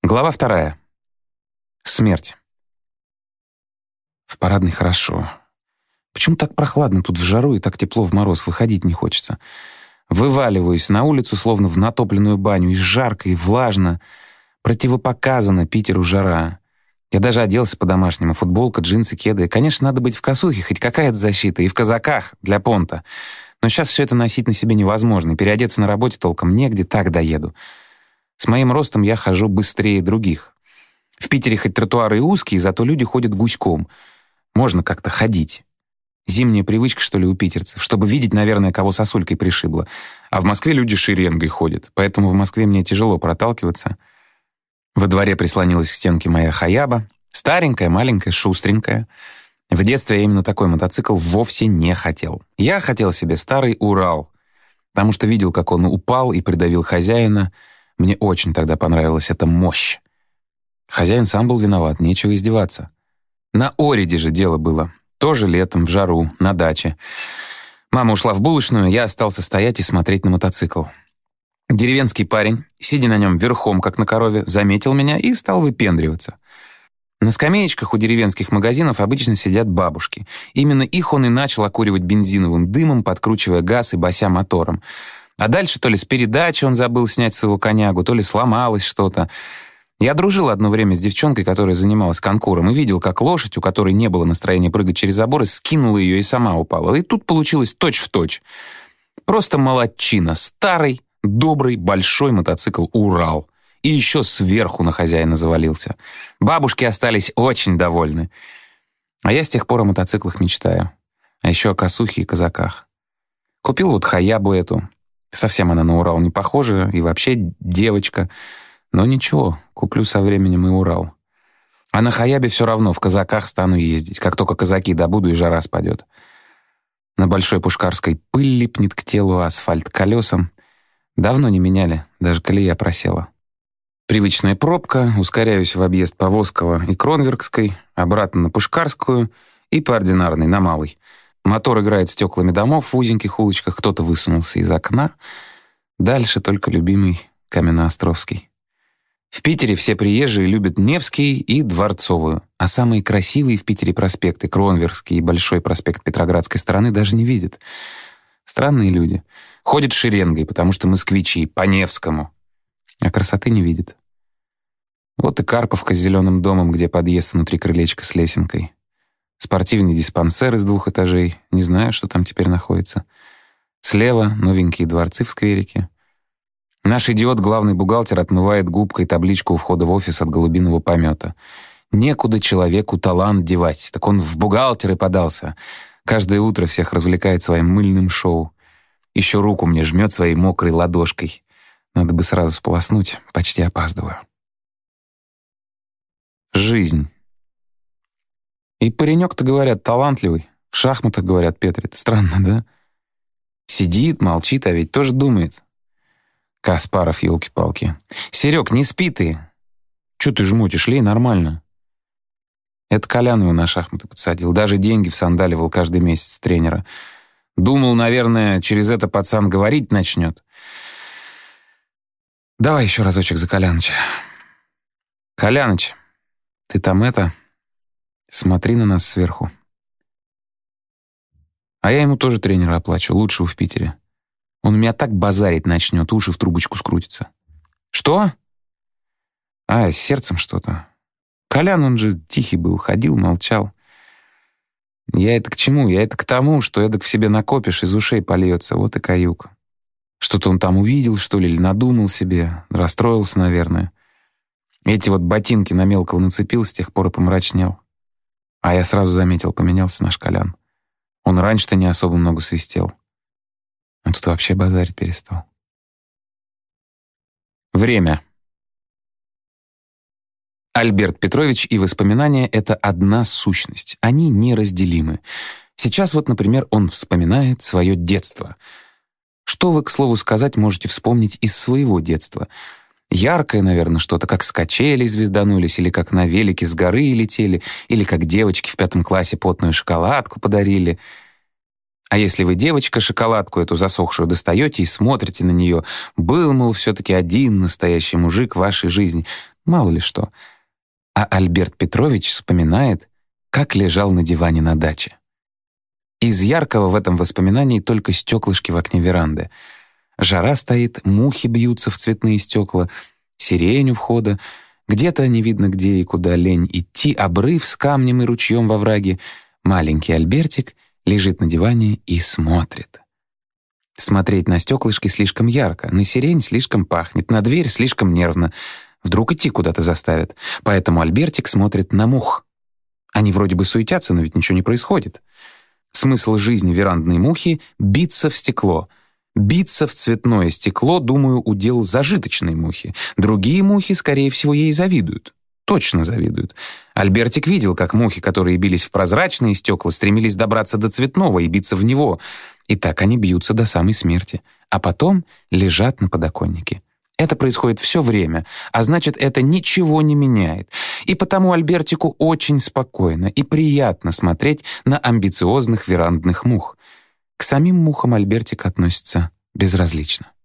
Глава 2. Смерть. В парадной хорошо. Почему так прохладно тут в жару и так тепло в мороз? Выходить не хочется. Вываливаюсь на улицу, словно в натопленную баню, и жарко, и влажно. Противопоказано Питеру жара. Я даже оделся по-домашнему. Футболка, джинсы, кеды. Конечно, надо быть в косухе, хоть какая-то защита, и в казаках для понта. Но сейчас все это носить на себе невозможно, и переодеться на работе толком негде, так доеду. С моим ростом я хожу быстрее других. В Питере хоть тротуары и узкие, зато люди ходят гуськом. Можно как-то ходить. Зимняя привычка, что ли, у питерцев, чтобы видеть, наверное, кого сосулькой пришибло. А в Москве люди шеренгой ходят, поэтому в Москве мне тяжело проталкиваться. Во дворе прислонилась к стенке моя Хаяба. Старенькая, маленькая, шустренькая. В детстве я именно такой мотоцикл вовсе не хотел. Я хотел себе старый Урал, потому что видел, как он упал и придавил хозяина. Мне очень тогда понравилась эта мощь. Хозяин сам был виноват, нечего издеваться. На Ориде же дело было. Тоже летом, в жару, на даче. Мама ушла в булочную, я остался стоять и смотреть на мотоцикл. Деревенский парень, сидя на нем верхом, как на корове, заметил меня и стал выпендриваться. На скамеечках у деревенских магазинов обычно сидят бабушки. Именно их он и начал окуривать бензиновым дымом, подкручивая газ и бася мотором. А дальше то ли с передачи он забыл снять своего конягу, то ли сломалось что-то. Я дружил одно время с девчонкой, которая занималась конкуром, и видел, как лошадь, у которой не было настроения прыгать через заборы, скинула ее и сама упала. И тут получилось точь-в-точь. Просто молодчина. Старый, добрый, большой мотоцикл «Урал». И еще сверху на хозяина завалился. Бабушки остались очень довольны. А я с тех пор о мотоциклах мечтаю. А еще о косухе и казаках. Купил вот Хаябу эту. Совсем она на Урал не похожа, и вообще девочка. Но ничего, куплю со временем и Урал. А на Хаябе все равно в казаках стану ездить, как только казаки добуду и жара спадет. На Большой Пушкарской пыль липнет к телу, асфальт к колесам. Давно не меняли, даже колея просела. Привычная пробка, ускоряюсь в объезд по Восково и Кронверкской, обратно на Пушкарскую и по Ординарной на Малой. Мотор играет стеклами домов в узеньких улочках, кто-то высунулся из окна. Дальше только любимый Каменноостровский. В Питере все приезжие любят Невский и Дворцовую, а самые красивые в Питере проспекты, Кронверкский и Большой проспект Петроградской стороны, даже не видят. Странные люди. Ходят шеренгой, потому что москвичи, по Невскому. А красоты не видят. Вот и Карповка с зеленым домом, где подъезд внутри крылечка с лесенкой. Спортивный диспансер из 2 этажей. Не знаю, что там теперь находится. Слева новенькие дворцы в скверике. Наш идиот, главный бухгалтер, отмывает губкой табличку у входа в офис от голубиного помета. Некуда человеку талант девать, так он в бухгалтеры подался. Каждое утро всех развлекает своим мыльным шоу. Еще руку мне жмет своей мокрой ладошкой. Надо бы сразу сполоснуть, почти опаздываю. Жизнь. И паренек-то, говорят, талантливый. В шахматах, говорят, Петр. Это странно, да? Сидит, молчит, а ведь тоже думает. Каспаров, елки-палки. Серег, не спи ты. Чё ты жмутишь? Лей нормально. Это Колян его на шахматы подсадил. Даже деньги всандаливал каждый месяц с тренера. Думал, наверное, через это пацан говорить начнет. Давай еще разочек за Коляныча. Коляныч, ты там смотри на нас сверху. А я ему тоже тренера оплачу, лучшего в Питере. Он у меня так базарить начнет, уши в трубочку скрутятся. Что? С сердцем что-то. Колян, он же тихий был, ходил, молчал. Я это к чему? Я это к тому, что эдак в себе накопишь, из ушей польется. Вот и каюк. Что-то он там увидел, что ли, или надумал себе. Расстроился, наверное. Эти вот ботинки на мелкого нацепил, с тех пор и помрачнел. А я сразу заметил, поменялся наш Колян. Он раньше-то не особо много свистел. А тут вообще базарить перестал. Время. Альберт Петрович и воспоминания — это одна сущность. Они неразделимы. Сейчас вот, например, он вспоминает свое детство. Что вы, к слову сказать, можете вспомнить из своего детства? Яркое, наверное, что-то, как с качелей звезданулись, или как на велике с горы летели, или как девочки в 5 классе потную шоколадку подарили. А если вы, девочка, шоколадку эту засохшую достаете и смотрите на нее, был, мол, все-таки один настоящий мужик в вашей жизни. мало ли что. А Альберт Петрович вспоминает, как лежал на диване на даче. Из яркого в этом воспоминании только стеклышки в окне веранды. Жара стоит, мухи бьются в цветные стекла, сирень у входа. Где-то не видно где и куда лень идти, обрыв с камнем и ручьем во враге. Маленький Альбертик лежит на диване и смотрит. Смотреть на стеклышки слишком ярко, на сирень слишком пахнет, на дверь слишком нервно. Вдруг идти куда-то заставят. Поэтому Альбертик смотрит на мух. Они вроде бы суетятся, но ведь ничего не происходит. Смысл жизни верандной мухи — биться в стекло. Биться в цветное стекло, думаю, удел зажиточной мухи. Другие мухи, скорее всего, ей завидуют. Точно завидуют. Альбертик видел, как мухи, которые бились в прозрачные стекла, стремились добраться до цветного и биться в него. И так они бьются до самой смерти. А потом лежат на подоконнике. Это происходит все время, а значит, это ничего не меняет. И потому Альбертику очень спокойно и приятно смотреть на амбициозных верандных мух. К самим мухам Альбертик относится безразлично.